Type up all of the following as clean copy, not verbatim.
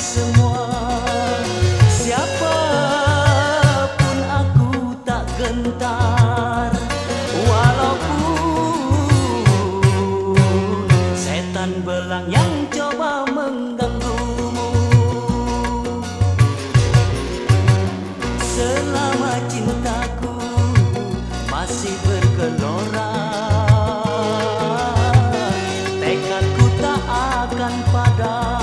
semua. Siapapun aku tak gentar, walaupun setan belang yang coba mengganggumu. Selama cintaku masih bergelora, tekadku tak akan padam.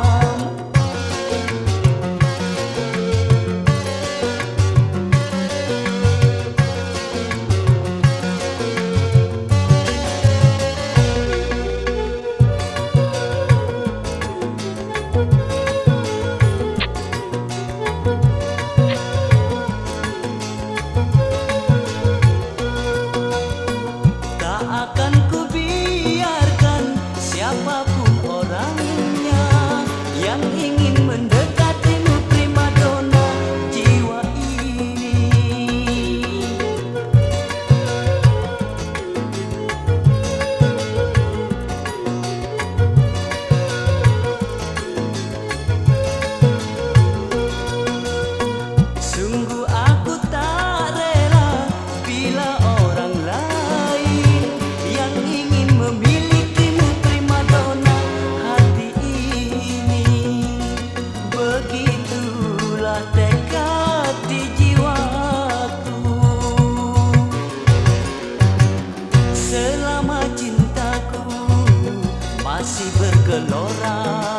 Tak akan kubiarkan siapapun orangnya yang ingin mendekatimu, primadona jiwa ini. Sungguh aku tak rela bila orang lain yang ingin memilikimu, primadona hati ini. Begitulah tekad di jiwaku. Selama cintaku masih bergelora,